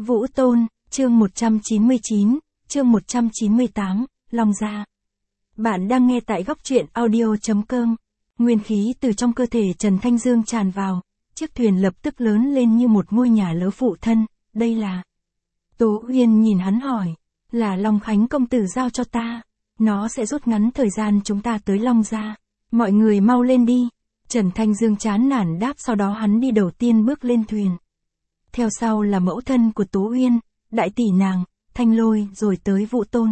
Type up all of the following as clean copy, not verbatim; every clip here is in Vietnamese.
Vũ Tôn, chương 199, chương 198, Long Gia. Bạn đang nghe tại góc truyện audio.com. Nguyên khí từ trong cơ thể Trần Thanh Dương tràn vào, chiếc thuyền lập tức lớn lên như một ngôi nhà lỡ phụ thân, đây là... Tố Uyên nhìn hắn hỏi, là Long Khánh công tử giao cho ta, nó sẽ rút ngắn thời gian chúng ta tới Long Gia, mọi người mau lên đi. Trần Thanh Dương chán nản đáp, sau đó hắn đi đầu tiên bước lên thuyền. Theo sau là mẫu thân của Tố Uyên, đại tỷ nàng, Thanh Lôi, rồi tới Vũ Tôn.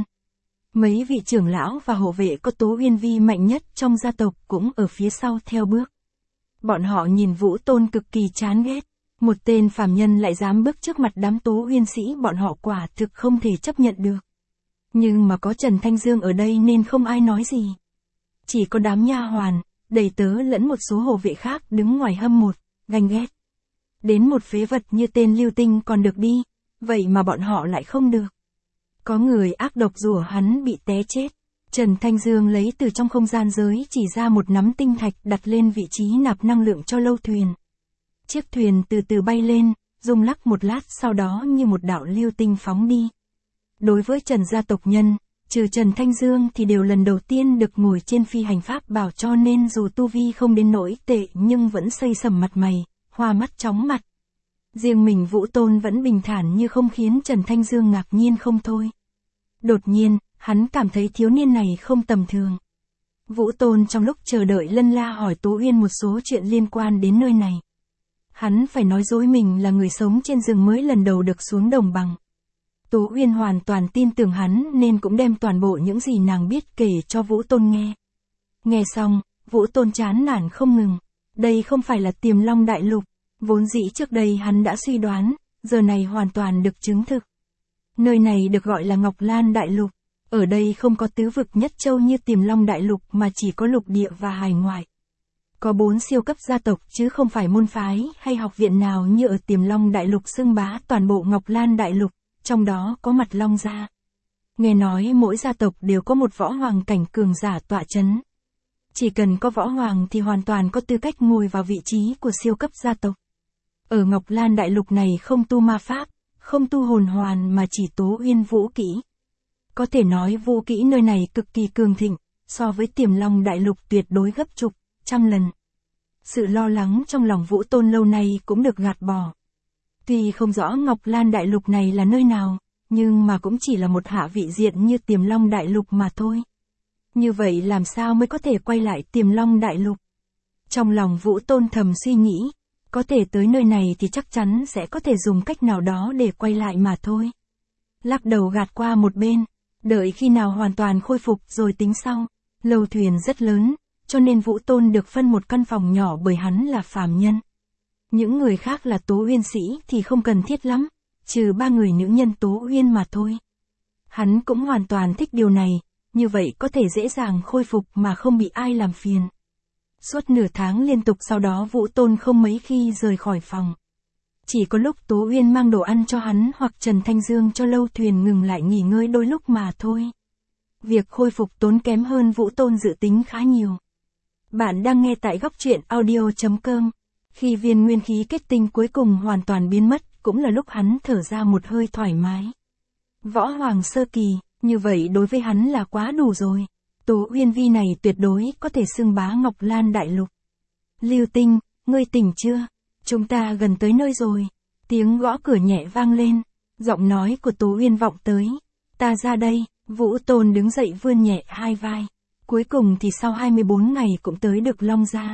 Mấy vị trưởng lão và hộ vệ có Tố Uyên vi mạnh nhất trong gia tộc cũng ở phía sau theo bước. Bọn họ nhìn Vũ Tôn cực kỳ chán ghét, một tên phàm nhân lại dám bước trước mặt đám Tố Uyên sĩ, bọn họ quả thực không thể chấp nhận được. Nhưng mà có Trần Thanh Dương ở đây nên không ai nói gì. Chỉ có đám nha hoàn, đầy tớ lẫn một số hộ vệ khác đứng ngoài hâm mộ, ganh ghét. Đến một phế vật như tên Lưu Tinh còn được đi, vậy mà bọn họ lại không được. Có người ác độc rủa hắn bị té chết. Trần Thanh Dương lấy từ trong không gian giới chỉ ra một nắm tinh thạch đặt lên vị trí nạp năng lượng cho lâu thuyền. Chiếc thuyền từ từ bay lên, rung lắc một lát, sau đó như một đạo lưu tinh phóng đi. Đối với Trần gia tộc nhân, trừ Trần Thanh Dương thì đều lần đầu tiên được ngồi trên phi hành pháp bảo, cho nên dù tu vi không đến nỗi tệ nhưng vẫn xây sầm mặt mày, hoa mắt chóng mặt. Riêng mình Vũ Tôn vẫn bình thản như không, khiến Trần Thanh Dương ngạc nhiên không thôi. Đột nhiên, hắn cảm thấy thiếu niên này không tầm thường. Vũ Tôn trong lúc chờ đợi lân la hỏi Tố Uyên một số chuyện liên quan đến nơi này. Hắn phải nói dối mình là người sống trên rừng mới lần đầu được xuống đồng bằng. Tố Uyên hoàn toàn tin tưởng hắn nên cũng đem toàn bộ những gì nàng biết kể cho Vũ Tôn nghe. Nghe xong, Vũ Tôn chán nản không ngừng. Đây không phải là Tiềm Long Đại Lục. Vốn dĩ trước đây hắn đã suy đoán, giờ này hoàn toàn được chứng thực. Nơi này được gọi là Ngọc Lan Đại Lục. Ở đây không có tứ vực nhất châu như Tiềm Long Đại Lục mà chỉ có lục địa và hải ngoại. Có 4 siêu cấp gia tộc chứ không phải môn phái hay học viện nào như ở Tiềm Long Đại Lục xưng bá toàn bộ Ngọc Lan Đại Lục, trong đó có mặt Long Gia. Nghe nói mỗi gia tộc đều có một võ hoàng cảnh cường giả tọa chấn. Chỉ cần có võ hoàng thì hoàn toàn có tư cách ngồi vào vị trí của siêu cấp gia tộc. Ở Ngọc Lan Đại Lục này không tu ma pháp, không tu hồn hoàn mà chỉ Tố Uyên vũ kỹ. Có thể nói vũ kỹ nơi này cực kỳ cường thịnh, so với Tiềm Long Đại Lục tuyệt đối gấp chục, trăm lần. Sự lo lắng trong lòng Vũ Tôn lâu nay cũng được gạt bỏ. Tuy không rõ Ngọc Lan Đại Lục này là nơi nào, nhưng mà cũng chỉ là một hạ vị diện như Tiềm Long Đại Lục mà thôi. Như vậy làm sao mới có thể quay lại Tiềm Long Đại Lục? Trong lòng Vũ Tôn thầm suy nghĩ, có thể tới nơi này thì chắc chắn sẽ có thể dùng cách nào đó để quay lại mà thôi. Lắc đầu gạt qua một bên, đợi khi nào hoàn toàn khôi phục rồi tính sau. Lầu thuyền rất lớn, cho nên Vũ Tôn được phân một căn phòng nhỏ bởi hắn là phàm nhân. Những người khác là Tố Uyên sĩ thì không cần thiết lắm, trừ 3 người nữ nhân Tố Uyên mà thôi. Hắn cũng hoàn toàn thích điều này, như vậy có thể dễ dàng khôi phục mà không bị ai làm phiền. Suốt nửa tháng liên tục sau đó Vũ Tôn không mấy khi rời khỏi phòng. Chỉ có lúc Tố Uyên mang đồ ăn cho hắn hoặc Trần Thanh Dương cho lâu thuyền ngừng lại nghỉ ngơi đôi lúc mà thôi. Việc khôi phục tốn kém hơn Vũ Tôn dự tính khá nhiều. Bạn đang nghe tại góc truyện audio.com. Khi viên nguyên khí kết tinh cuối cùng hoàn toàn biến mất, cũng là lúc hắn thở ra một hơi thoải mái. Võ hoàng sơ kỳ, như vậy đối với hắn là quá đủ rồi. Tố Uyên vi này tuyệt đối có thể xưng bá Ngọc Lan Đại Lục. Lưu Tinh, ngươi tỉnh chưa? Chúng ta gần tới nơi rồi. Tiếng gõ cửa nhẹ vang lên. Giọng nói của Tố Uyên vọng tới. Ta ra đây. Vũ Tôn đứng dậy vươn nhẹ hai vai. Cuối cùng thì sau 24 ngày cũng tới được Long Gia.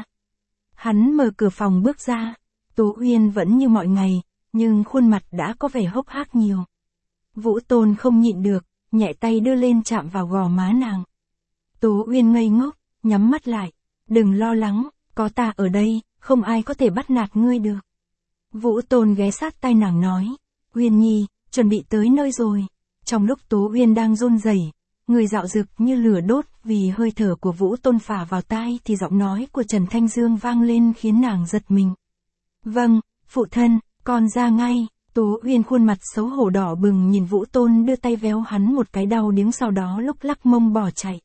Hắn mở cửa phòng bước ra. Tố Uyên vẫn như mọi ngày, nhưng khuôn mặt đã có vẻ hốc hác nhiều. Vũ Tôn không nhịn được, nhẹ tay đưa lên chạm vào gò má nàng. Tố Uyên ngây ngốc, nhắm mắt lại. Đừng lo lắng, có ta ở đây, không ai có thể bắt nạt ngươi được. Vũ Tôn ghé sát tai nàng nói. Uyên nhi, chuẩn bị tới nơi rồi. Trong lúc Tố Uyên đang run rẩy, người dạo rực như lửa đốt vì hơi thở của Vũ Tôn phả vào tai thì giọng nói của Trần Thanh Dương vang lên khiến nàng giật mình. Vâng, phụ thân, con ra ngay. Tố Uyên khuôn mặt xấu hổ đỏ bừng nhìn Vũ Tôn đưa tay véo hắn một cái đau điếng, sau đó lúc lắc mông bỏ chạy.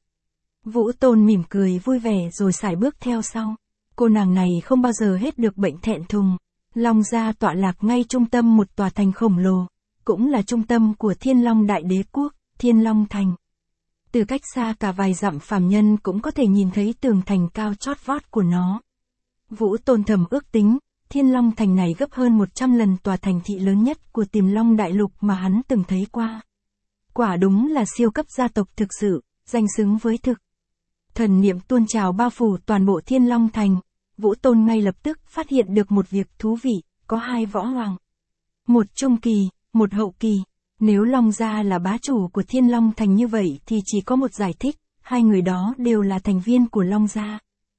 Vũ Tôn mỉm cười vui vẻ rồi sải bước theo sau. Cô nàng này không bao giờ hết được bệnh thẹn thùng. Long Gia tọa lạc ngay trung tâm một tòa thành khổng lồ. cũng là trung tâm của Thiên Long Đại Đế Quốc, Thiên Long Thành. Từ cách xa cả vài dặm phàm nhân cũng có thể nhìn thấy tường thành cao chót vót của nó. Vũ Tôn thầm ước tính, Thiên Long Thành này gấp hơn 100 lần tòa thành thị lớn nhất của Tiềm Long Đại Lục mà hắn từng thấy qua. Quả đúng là siêu cấp gia tộc thực sự, danh xứng với thực. Thần niệm tuôn trào bao phủ toàn bộ Thiên Long Thành, Vũ Tôn ngay lập tức phát hiện được một việc thú vị, có 2 võ hoàng. Một trung kỳ, một hậu kỳ. Nếu Long Gia là bá chủ của Thiên Long Thành như vậy thì chỉ có một giải thích, 2 người đó đều là thành viên của Long Gia.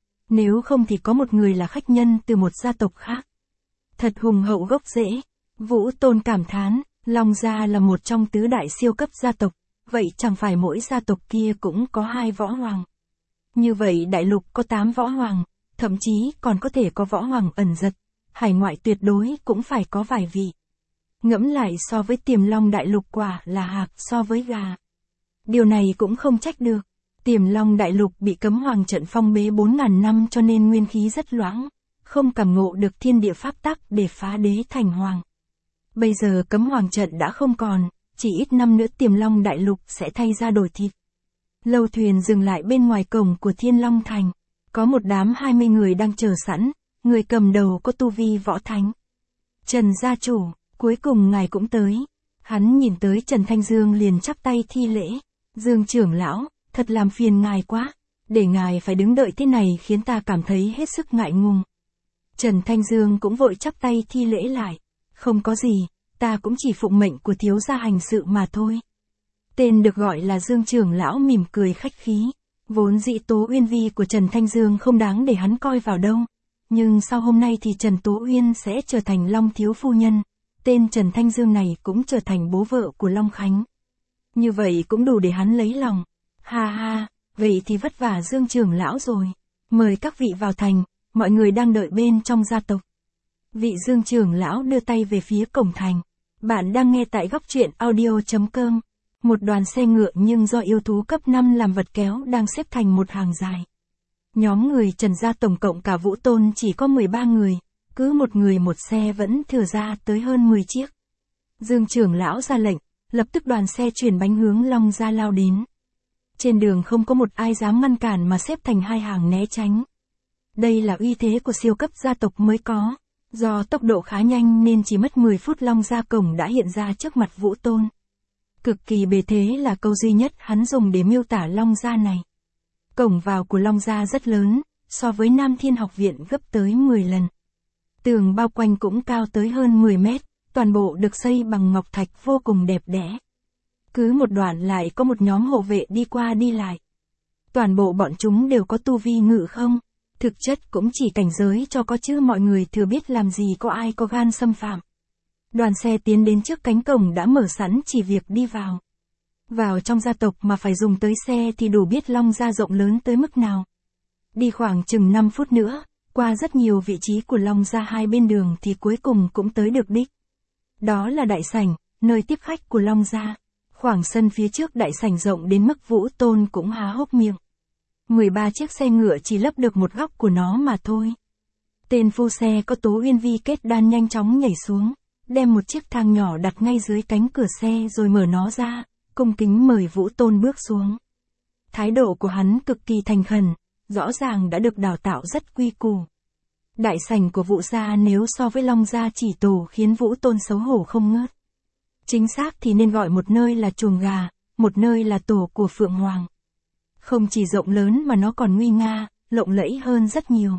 Nếu không thì có một người là khách nhân từ một gia tộc khác. Thật hùng hậu gốc rễ. Vũ Tôn cảm thán, Long Gia là một trong tứ đại siêu cấp gia tộc, vậy chẳng phải mỗi gia tộc kia cũng có 2 võ hoàng. Như vậy đại lục có 8 võ hoàng, thậm chí còn có thể có võ hoàng ẩn giật, hải ngoại tuyệt đối cũng phải có vài vị. Ngẫm lại so với Tiềm Long Đại Lục quả là hạc so với gà. Điều này cũng không trách được. Tiềm Long Đại Lục bị cấm hoàng trận phong bế 4.000 năm cho nên nguyên khí rất loãng, không cảm ngộ được thiên địa pháp tắc để phá đế thành hoàng. Bây giờ cấm hoàng trận đã không còn, chỉ ít năm nữa Tiềm Long Đại Lục sẽ thay ra đổi thịt. Lâu thuyền dừng lại bên ngoài cổng của Thiên Long Thành. Có một đám 20 người đang chờ sẵn, người cầm đầu có tu vi võ thánh. Trần gia chủ, cuối cùng ngài cũng tới. Hắn nhìn tới Trần Thanh Dương liền chắp tay thi lễ. Dương trưởng lão, thật làm phiền ngài quá. Để ngài phải đứng đợi thế này khiến ta cảm thấy hết sức ngại ngùng. Trần Thanh Dương cũng vội chắp tay thi lễ lại. Không có gì, ta cũng chỉ phụng mệnh của thiếu gia hành sự mà thôi. Tên được gọi là Dương trưởng lão mỉm cười khách khí. Vốn dĩ Tố Uyên vi của Trần Thanh Dương không đáng để hắn coi vào đâu. Nhưng sau hôm nay thì Trần Tố Uyên sẽ trở thành Long thiếu phu nhân. Tên Trần Thanh Dương này cũng trở thành bố vợ của Long Khánh. Như vậy cũng đủ để hắn lấy lòng. Ha ha, vậy thì vất vả Dương trưởng lão rồi. Mời các vị vào thành, mọi người đang đợi bên trong gia tộc. Vị Dương trưởng lão đưa tay về phía cổng thành. Bạn đang nghe tại góc truyện audio.com. Một đoàn xe ngựa nhưng do yêu thú cấp 5 làm vật kéo đang xếp thành một hàng dài. Nhóm người Trần gia tổng cộng cả Vũ Tôn chỉ có 13 người, cứ một người một xe vẫn thừa ra tới hơn 10 chiếc. Dương trưởng lão ra lệnh, lập tức đoàn xe chuyển bánh hướng Long gia lao đến. Trên đường không có một ai dám ngăn cản mà xếp thành 2 hàng né tránh. Đây là uy thế của siêu cấp gia tộc mới có. Do tốc độ khá nhanh nên chỉ mất 10 phút Long gia cổng đã hiện ra trước mặt Vũ Tôn. Cực kỳ bề thế là câu duy nhất hắn dùng để miêu tả Long gia này. Cổng vào của Long gia rất lớn, so với Nam Thiên Học Viện gấp tới 10 lần. Tường bao quanh cũng cao tới hơn 10 mét, toàn bộ được xây bằng ngọc thạch vô cùng đẹp đẽ. Cứ một đoạn lại có một nhóm hộ vệ đi qua đi lại. Toàn bộ bọn chúng đều có tu vi ngự không, thực chất cũng chỉ cảnh giới cho có chứ mọi người thừa biết làm gì có ai có gan xâm phạm. Đoàn xe tiến đến trước cánh cổng đã mở sẵn chỉ việc đi vào. Vào trong gia tộc mà phải dùng tới xe thì đủ biết Long gia rộng lớn tới mức nào. Đi khoảng chừng 5 phút nữa, qua rất nhiều vị trí của Long gia hai bên đường thì cuối cùng cũng tới được đích. Đó là đại sảnh, nơi tiếp khách của Long gia. Khoảng sân phía trước đại sảnh rộng đến mức Vũ Tôn cũng há hốc miệng. 13 chiếc xe ngựa chỉ lấp được một góc của nó mà thôi. Tên phu xe có Tố Uyên Vi kết đan nhanh chóng nhảy xuống, đem một chiếc thang nhỏ đặt ngay dưới cánh cửa xe rồi mở nó ra, cung kính mời Vũ Tôn bước xuống. Thái độ của hắn cực kỳ thành khẩn, rõ ràng đã được đào tạo rất quy củ. Đại sảnh của Vũ gia nếu so với Long gia chỉ tổ khiến Vũ Tôn xấu hổ không ngớt. Chính xác thì nên gọi một nơi là chuồng gà, một nơi là tổ của Phượng Hoàng. Không chỉ rộng lớn mà nó còn nguy nga, lộng lẫy hơn rất nhiều.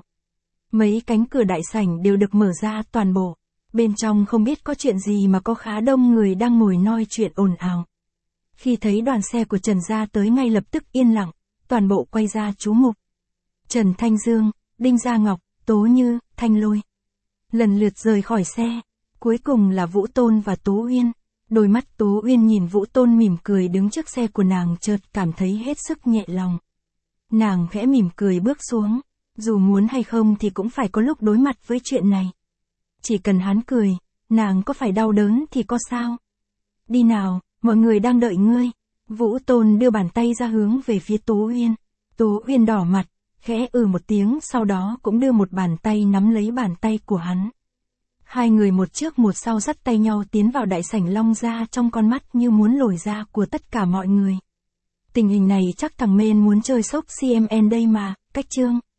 Mấy cánh cửa đại sảnh đều được mở ra toàn bộ. Bên trong không biết có chuyện gì mà có khá đông người đang ngồi nói chuyện ồn ào. Khi thấy đoàn xe của Trần gia tới ngay lập tức yên lặng, toàn bộ quay ra chú mục. Trần Thanh Dương, Đinh Gia Ngọc, Tố Như, Thanh Lôi. Lần lượt rời khỏi xe, cuối cùng là Vũ Tôn và Tố Uyên. Đôi mắt Tố Uyên nhìn Vũ Tôn mỉm cười đứng trước xe của nàng chợt cảm thấy hết sức nhẹ lòng. Nàng khẽ mỉm cười bước xuống, dù muốn hay không thì cũng phải có lúc đối mặt với chuyện này. Chỉ cần hắn cười, nàng có phải đau đớn thì có sao? Đi nào, mọi người đang đợi ngươi. Vũ Tôn đưa bàn tay ra hướng về phía Tố Uyên. Tố Uyên đỏ mặt, khẽ một tiếng sau đó cũng đưa một bàn tay nắm lấy bàn tay của hắn. Hai người một trước một sau dắt tay nhau tiến vào đại sảnh Long Gia trong con mắt như muốn lồi ra của tất cả mọi người. Tình hình này chắc thằng Men muốn chơi sốc CMN đây mà, cách chương.